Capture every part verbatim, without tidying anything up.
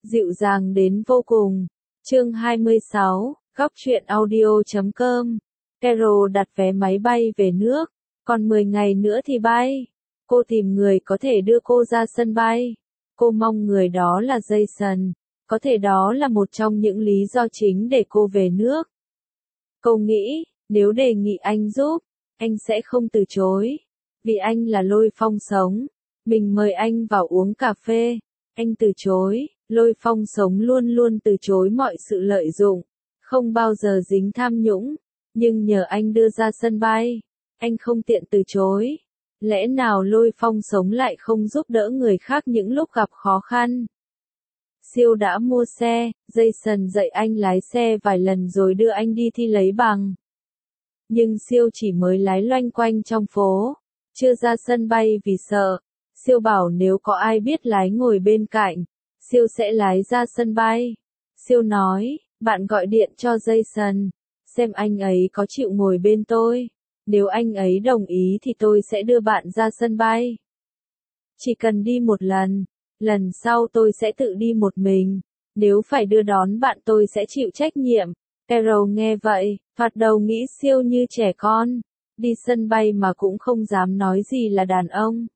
dịu dàng đến vô cùng. Chương hai mươi sáu, góc truyện audio chấm com. Carol đặt vé máy bay về nước, còn mười ngày nữa thì bay. Cô tìm người có thể đưa cô ra sân bay. Cô mong người đó là Jason, có thể đó là một trong những lý do chính để cô về nước. Cô nghĩ, nếu đề nghị anh giúp, anh sẽ không từ chối. Vì anh là Lôi Phong sống. Mình mời anh vào uống cà phê. Anh từ chối. Lôi Phong sống luôn luôn từ chối mọi sự lợi dụng. Không bao giờ dính tham nhũng. Nhưng nhờ anh đưa ra sân bay, anh không tiện từ chối. Lẽ nào Lôi Phong sống lại không giúp đỡ người khác những lúc gặp khó khăn? Siêu đã mua xe, Jason dạy anh lái xe vài lần rồi đưa anh đi thi lấy bằng. Nhưng Siêu chỉ mới lái loanh quanh trong phố, chưa ra sân bay vì sợ. Siêu bảo nếu có ai biết lái ngồi bên cạnh, Siêu sẽ lái ra sân bay. Siêu nói, bạn gọi điện cho Jason, xem anh ấy có chịu ngồi bên tôi. Nếu anh ấy đồng ý thì tôi sẽ đưa bạn ra sân bay. Chỉ cần đi một lần, lần sau tôi sẽ tự đi một mình. Nếu phải đưa đón bạn tôi sẽ chịu trách nhiệm. Carol nghe vậy, thoạt đầu nghĩ Siêu như trẻ con, đi sân bay mà cũng không dám nói gì là đàn ông.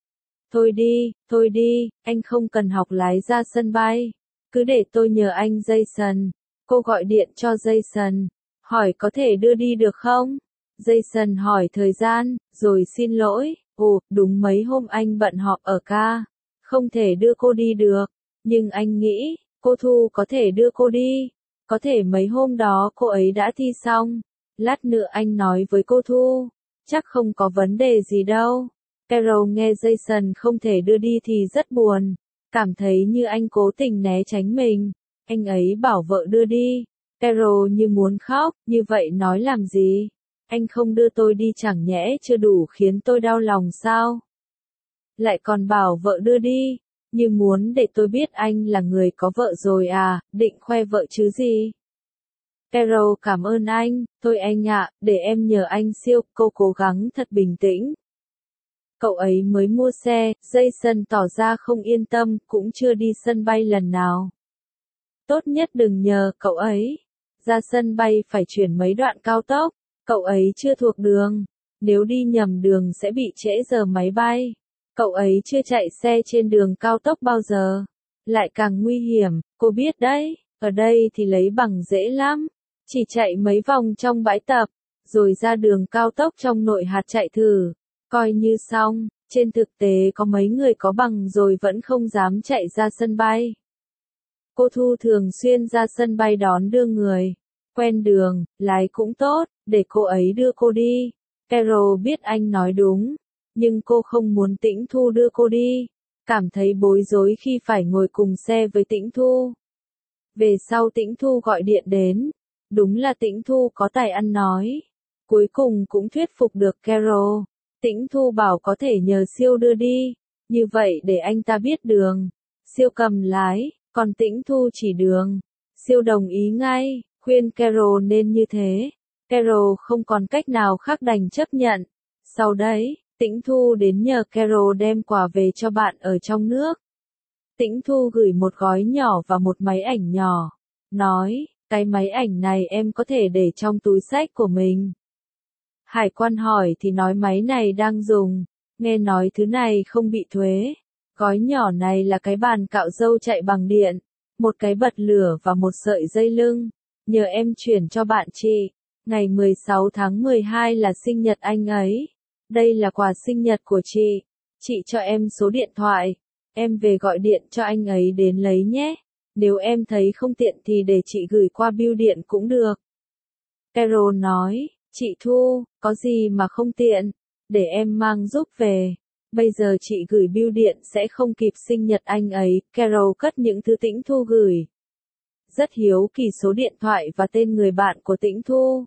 Thôi đi, thôi đi, anh không cần học lái ra sân bay. Cứ để tôi nhờ anh Jason. Cô gọi điện cho Jason, hỏi có thể đưa đi được không? Jason hỏi thời gian, rồi xin lỗi, ồ, đúng mấy hôm anh bận họp ở ca, không thể đưa cô đi được. Nhưng anh nghĩ, cô Thu có thể đưa cô đi. Có thể mấy hôm đó cô ấy đã thi xong. Lát nữa anh nói với cô Thu, chắc không có vấn đề gì đâu. Carol nghe Jason không thể đưa đi thì rất buồn, cảm thấy như anh cố tình né tránh mình. Anh ấy bảo vợ đưa đi. Carol như muốn khóc, như vậy nói làm gì? Anh không đưa tôi đi chẳng nhẽ chưa đủ khiến tôi đau lòng sao? Lại còn bảo vợ đưa đi, như muốn để tôi biết anh là người có vợ rồi à, định khoe vợ chứ gì? Carol cảm ơn anh, thôi anh ạ, để em nhờ anh Siêu, cô cố gắng thật bình tĩnh. Cậu ấy mới mua xe, Jason tỏ ra không yên tâm, cũng chưa đi sân bay lần nào. Tốt nhất đừng nhờ cậu ấy. Ra sân bay phải chuyển mấy đoạn cao tốc, cậu ấy chưa thuộc đường. Nếu đi nhầm đường sẽ bị trễ giờ máy bay. Cậu ấy chưa chạy xe trên đường cao tốc bao giờ. Lại càng nguy hiểm, cô biết đấy, ở đây thì lấy bằng dễ lắm. Chỉ chạy mấy vòng trong bãi tập, rồi ra đường cao tốc trong nội hạt chạy thử. Coi như xong, trên thực tế có mấy người có bằng rồi vẫn không dám chạy ra sân bay. Cô Thu thường xuyên ra sân bay đón đưa người. Quen đường, lái cũng tốt, để cô ấy đưa cô đi. Carol biết anh nói đúng, nhưng cô không muốn Tĩnh Thu đưa cô đi. Cảm thấy bối rối khi phải ngồi cùng xe với Tĩnh Thu. Về sau Tĩnh Thu gọi điện đến. Đúng là Tĩnh Thu có tài ăn nói. Cuối cùng cũng thuyết phục được Carol. Tĩnh Thu bảo có thể nhờ Siêu đưa đi. Như vậy để anh ta biết đường. Siêu cầm lái, còn Tĩnh Thu chỉ đường. Siêu đồng ý ngay, khuyên Carol nên như thế. Carol không còn cách nào khác đành chấp nhận. Sau đấy, Tĩnh Thu đến nhờ Carol đem quà về cho bạn ở trong nước. Tĩnh Thu gửi một gói nhỏ và một máy ảnh nhỏ. Nói, cái máy ảnh này em có thể để trong túi xách của mình. Hải quan hỏi thì nói máy này đang dùng. Nghe nói thứ này không bị thuế. Gói nhỏ này là cái bàn cạo râu chạy bằng điện. Một cái bật lửa và một sợi dây lưng. Nhờ em chuyển cho bạn chị. Ngày mười sáu tháng mười hai là sinh nhật anh ấy. Đây là quà sinh nhật của chị. Chị cho em số điện thoại. Em về gọi điện cho anh ấy đến lấy nhé. Nếu em thấy không tiện thì để chị gửi qua bưu điện cũng được. Carol nói, chị Thu, có gì mà không tiện, để em mang giúp về. Bây giờ chị gửi bưu điện sẽ không kịp sinh nhật anh ấy. Carol cất những thứ Tĩnh Thu gửi. Rất hiếu kỳ số điện thoại và tên người bạn của Tĩnh Thu.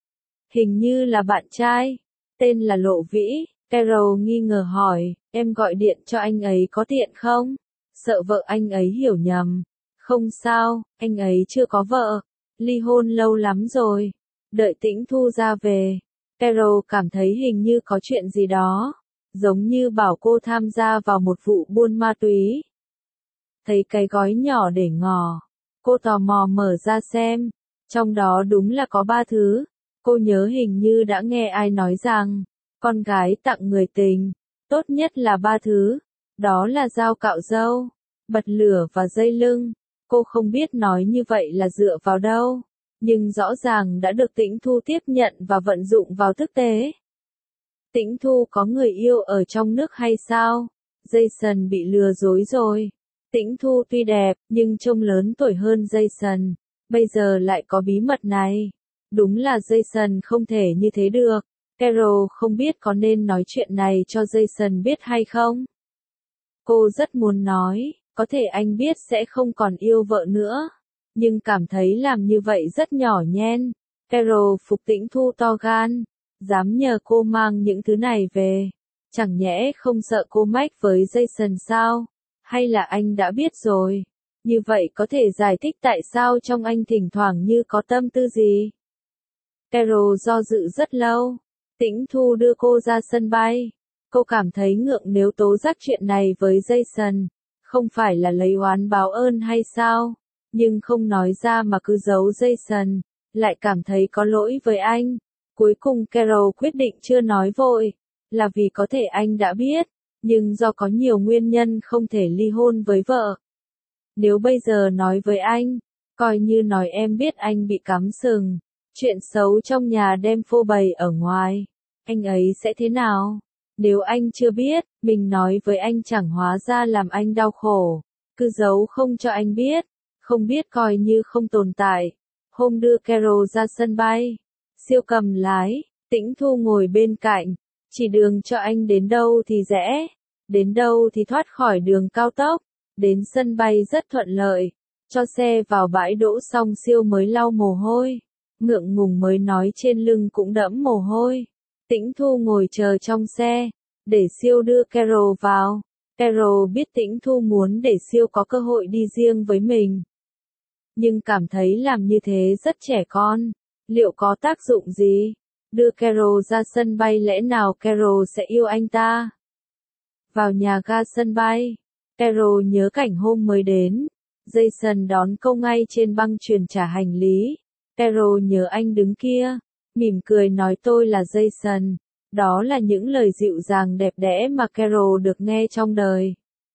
Hình như là bạn trai, tên là Lộ Vĩ. Carol nghi ngờ hỏi, em gọi điện cho anh ấy có tiện không? Sợ vợ anh ấy hiểu nhầm. Không sao, anh ấy chưa có vợ. Ly hôn lâu lắm rồi. Đợi Tĩnh Thu ra về. Carol cảm thấy hình như có chuyện gì đó. Giống như bảo cô tham gia vào một vụ buôn ma túy. thấy cái gói nhỏ để ngỏ. Cô tò mò mở ra xem, trong đó đúng là có ba thứ. Cô nhớ hình như đã nghe ai nói rằng, con gái tặng người tình, tốt nhất là ba thứ, đó là dao cạo râu, bật lửa và dây lưng. Cô không biết nói như vậy là dựa vào đâu, nhưng rõ ràng đã được Tĩnh Thu tiếp nhận và vận dụng vào thực tế. Tĩnh Thu có người yêu ở trong nước hay sao? Jason bị lừa dối rồi. Tĩnh Thu tuy đẹp, nhưng trông lớn tuổi hơn Jason. Bây giờ lại có bí mật này. Đúng là Jason không thể như thế được. Carol không biết có nên nói chuyện này cho Jason biết hay không. Cô rất muốn nói, có thể anh biết sẽ không còn yêu vợ nữa. Nhưng cảm thấy làm như vậy rất nhỏ nhen. Carol phục Tĩnh Thu to gan. Dám nhờ cô mang những thứ này về. Chẳng nhẽ không sợ cô mách với Jason sao? Hay là anh đã biết rồi? Như vậy có thể giải thích tại sao trong anh thỉnh thoảng như có tâm tư gì? Carol do dự rất lâu. Tĩnh Thu đưa cô ra sân bay. Cô cảm thấy ngượng nếu tố giác chuyện này với Jason. Không phải là lấy oán báo ơn hay sao? Nhưng không nói ra mà cứ giấu Jason. Lại cảm thấy có lỗi với anh. Cuối cùng Carol quyết định chưa nói vội. Là vì có thể anh đã biết. Nhưng do có nhiều nguyên nhân không thể ly hôn với vợ. Nếu bây giờ nói với anh, coi như nói em biết anh bị cắm sừng. Chuyện xấu trong nhà đem phô bày ở ngoài. Anh ấy sẽ thế nào? Nếu anh chưa biết, mình nói với anh chẳng hóa ra làm anh đau khổ. Cứ giấu không cho anh biết. Không biết coi như không tồn tại. Hôm đưa Carol ra sân bay. Siêu cầm lái, Tĩnh Thu ngồi bên cạnh. Chỉ đường cho anh đến đâu thì rẽ. Đến đâu thì thoát khỏi đường cao tốc. Đến sân bay rất thuận lợi. Cho xe vào bãi đỗ xong Siêu mới lau mồ hôi. Ngượng ngùng mới nói trên lưng cũng đẫm mồ hôi. Tĩnh Thu ngồi chờ trong xe. Để Siêu đưa Carol vào. Carol biết Tĩnh Thu muốn để Siêu có cơ hội đi riêng với mình. Nhưng cảm thấy làm như thế rất trẻ con. Liệu có tác dụng gì? Đưa Carol ra sân bay lẽ nào Carol sẽ yêu anh ta? Vào nhà ga sân bay. Carol nhớ cảnh hôm mới đến. Jason đón cô ngay trên băng chuyền trả hành lý. Carol nhớ anh đứng kia. Mỉm cười nói tôi là Jason. Đó là những lời dịu dàng đẹp đẽ mà Carol được nghe trong đời.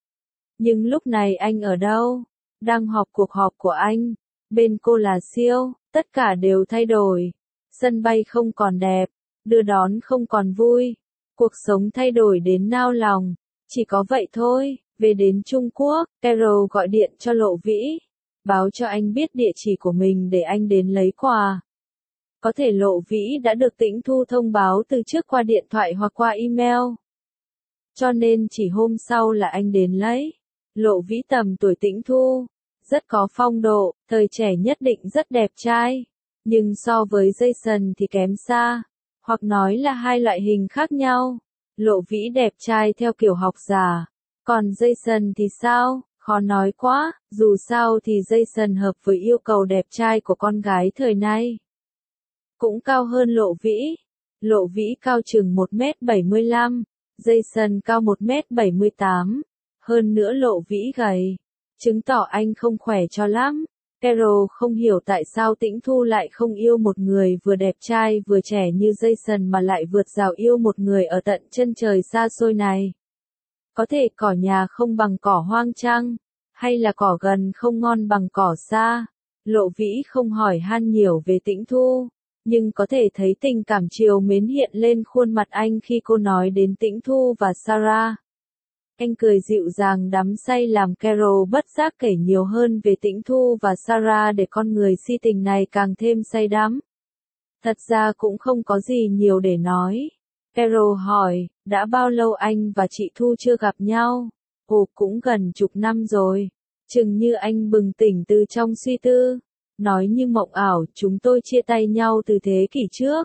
Nhưng lúc này anh ở đâu? Đang họp cuộc họp của anh. Bên cô là Siêu. Tất cả đều thay đổi. Sân bay không còn đẹp. Đưa đón không còn vui. Cuộc sống thay đổi đến nao lòng. Chỉ có vậy thôi. Về đến Trung Quốc, Carol gọi điện cho Lộ Vĩ. Báo cho anh biết địa chỉ của mình để anh đến lấy quà. Có thể Lộ Vĩ đã được Tĩnh Thu thông báo từ trước qua điện thoại hoặc qua email. Cho nên chỉ hôm sau là anh đến lấy. Lộ Vĩ tầm tuổi Tĩnh Thu. Rất có phong độ, thời trẻ nhất định rất đẹp trai. Nhưng so với Jason thì kém xa. Hoặc nói là hai loại hình khác nhau. Lộ Vĩ đẹp trai theo kiểu học giả. Còn Jason thì sao? Khó nói quá. Dù sao thì Jason hợp với yêu cầu đẹp trai của con gái thời nay. Cũng cao hơn Lộ Vĩ. Lộ Vĩ cao chừng một mét bảy mươi lăm. Jason cao một mét bảy mươi tám. Hơn nữa Lộ Vĩ gầy. Chứng tỏ anh không khỏe cho lắm. Carol không hiểu tại sao Tĩnh Thu lại không yêu một người vừa đẹp trai vừa trẻ như Jason mà lại vượt rào yêu một người ở tận chân trời xa xôi này. Có thể cỏ nhà không bằng cỏ hoang chăng? Hay là cỏ gần không ngon bằng cỏ xa? Lộ Vĩ không hỏi han nhiều về Tĩnh Thu. Nhưng có thể thấy tình cảm trìu mến hiện lên khuôn mặt anh khi cô nói đến Tĩnh Thu và Sarah. Anh cười dịu dàng đắm say làm Carol bất giác kể nhiều hơn về Tĩnh Thu và Sarah để con người si tình này càng thêm say đắm. Thật ra cũng không có gì nhiều để nói. Carol hỏi, đã bao lâu anh và chị Thu chưa gặp nhau? Ồ, cũng gần chục năm rồi. Chừng như anh bừng tỉnh từ trong suy tư. Nói như mộng ảo, chúng tôi chia tay nhau từ thế kỷ trước.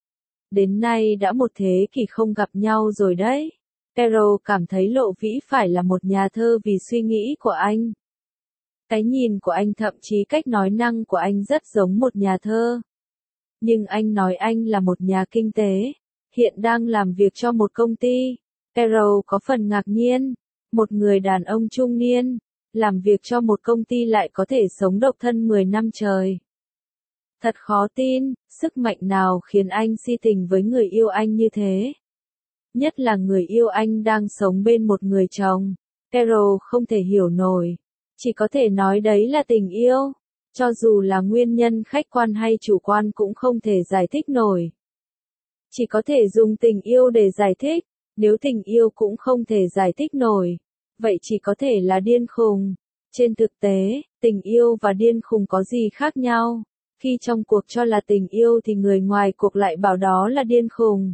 Đến nay đã một thế kỷ không gặp nhau rồi đấy. Carol cảm thấy Lộ Vĩ phải là một nhà thơ vì suy nghĩ của anh. Cái nhìn của anh thậm chí cách nói năng của anh rất giống một nhà thơ. Nhưng anh nói anh là một nhà kinh tế, hiện đang làm việc cho một công ty. Carol có phần ngạc nhiên. Một người đàn ông trung niên, làm việc cho một công ty lại có thể sống độc thân mười năm trời. Thật khó tin, sức mạnh nào khiến anh si tình với người yêu anh như thế? Nhất là người yêu anh đang sống bên một người chồng. Carol không thể hiểu nổi. Chỉ có thể nói đấy là tình yêu. Cho dù là nguyên nhân khách quan hay chủ quan cũng không thể giải thích nổi. Chỉ có thể dùng tình yêu để giải thích. Nếu tình yêu cũng không thể giải thích nổi, vậy chỉ có thể là điên khùng. Trên thực tế, tình yêu và điên khùng có gì khác nhau? Khi trong cuộc cho là tình yêu thì người ngoài cuộc lại bảo đó là điên khùng.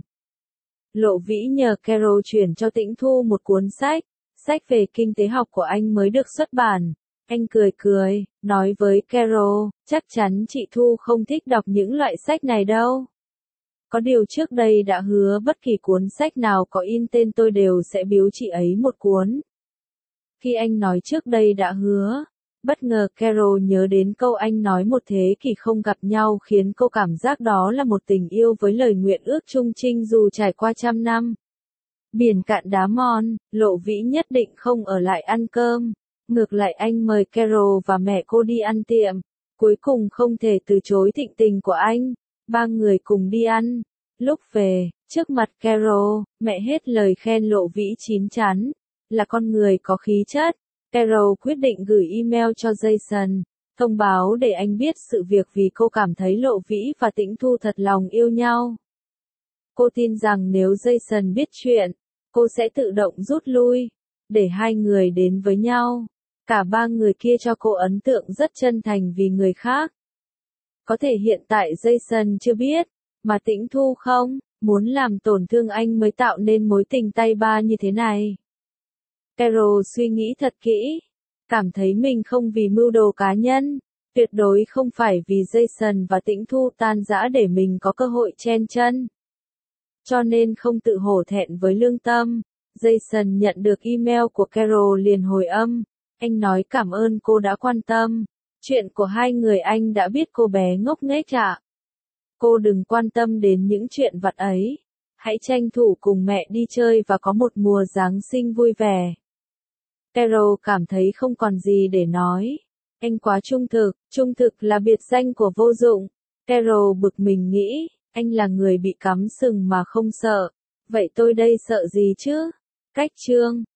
Lộ Vĩ nhờ Carol chuyển cho Tĩnh Thu một cuốn sách, sách về kinh tế học của anh mới được xuất bản. Anh cười cười, nói với Carol, chắc chắn chị Thu không thích đọc những loại sách này đâu. Có điều trước đây đã hứa bất kỳ cuốn sách nào có in tên tôi đều sẽ biếu chị ấy một cuốn. Khi anh nói trước đây đã hứa, bất ngờ Carol nhớ đến câu anh nói một thế kỷ không gặp nhau khiến cô cảm giác đó là một tình yêu với lời nguyện ước chung trinh dù trải qua trăm năm. Biển cạn đá mòn, Lộ Vĩ nhất định không ở lại ăn cơm. Ngược lại anh mời Carol và mẹ cô đi ăn tiệm. Cuối cùng không thể từ chối thịnh tình của anh. Ba người cùng đi ăn. Lúc về, trước mặt Carol, mẹ hết lời khen Lộ Vĩ chín chắn. Là con người có khí chất. Carol quyết định gửi email cho Jason, thông báo để anh biết sự việc vì cô cảm thấy Lộ Vĩ và Tĩnh Thu thật lòng yêu nhau. Cô tin rằng nếu Jason biết chuyện, cô sẽ tự động rút lui, để hai người đến với nhau. Cả ba người kia cho cô ấn tượng rất chân thành vì người khác. Có thể hiện tại Jason chưa biết, mà Tĩnh Thu không, muốn làm tổn thương anh mới tạo nên mối tình tay ba như thế này. Carol suy nghĩ thật kỹ, cảm thấy mình không vì mưu đồ cá nhân, tuyệt đối không phải vì Jason và Tĩnh Thu tan rã để mình có cơ hội chen chân. Cho nên không tự hổ thẹn với lương tâm. Jason nhận được email của Carol liền hồi âm, anh nói cảm ơn cô đã quan tâm. Chuyện của hai người anh đã biết cô bé ngốc nghếch ạ. Cô đừng quan tâm đến những chuyện vặt ấy. Hãy tranh thủ cùng mẹ đi chơi và có một mùa Giáng sinh vui vẻ. Carol cảm thấy không còn gì để nói. Anh quá trung thực, trung thực là biệt danh của vô dụng. Carol bực mình nghĩ, anh là người bị cắm sừng mà không sợ. Vậy tôi đây sợ gì chứ? Cách chương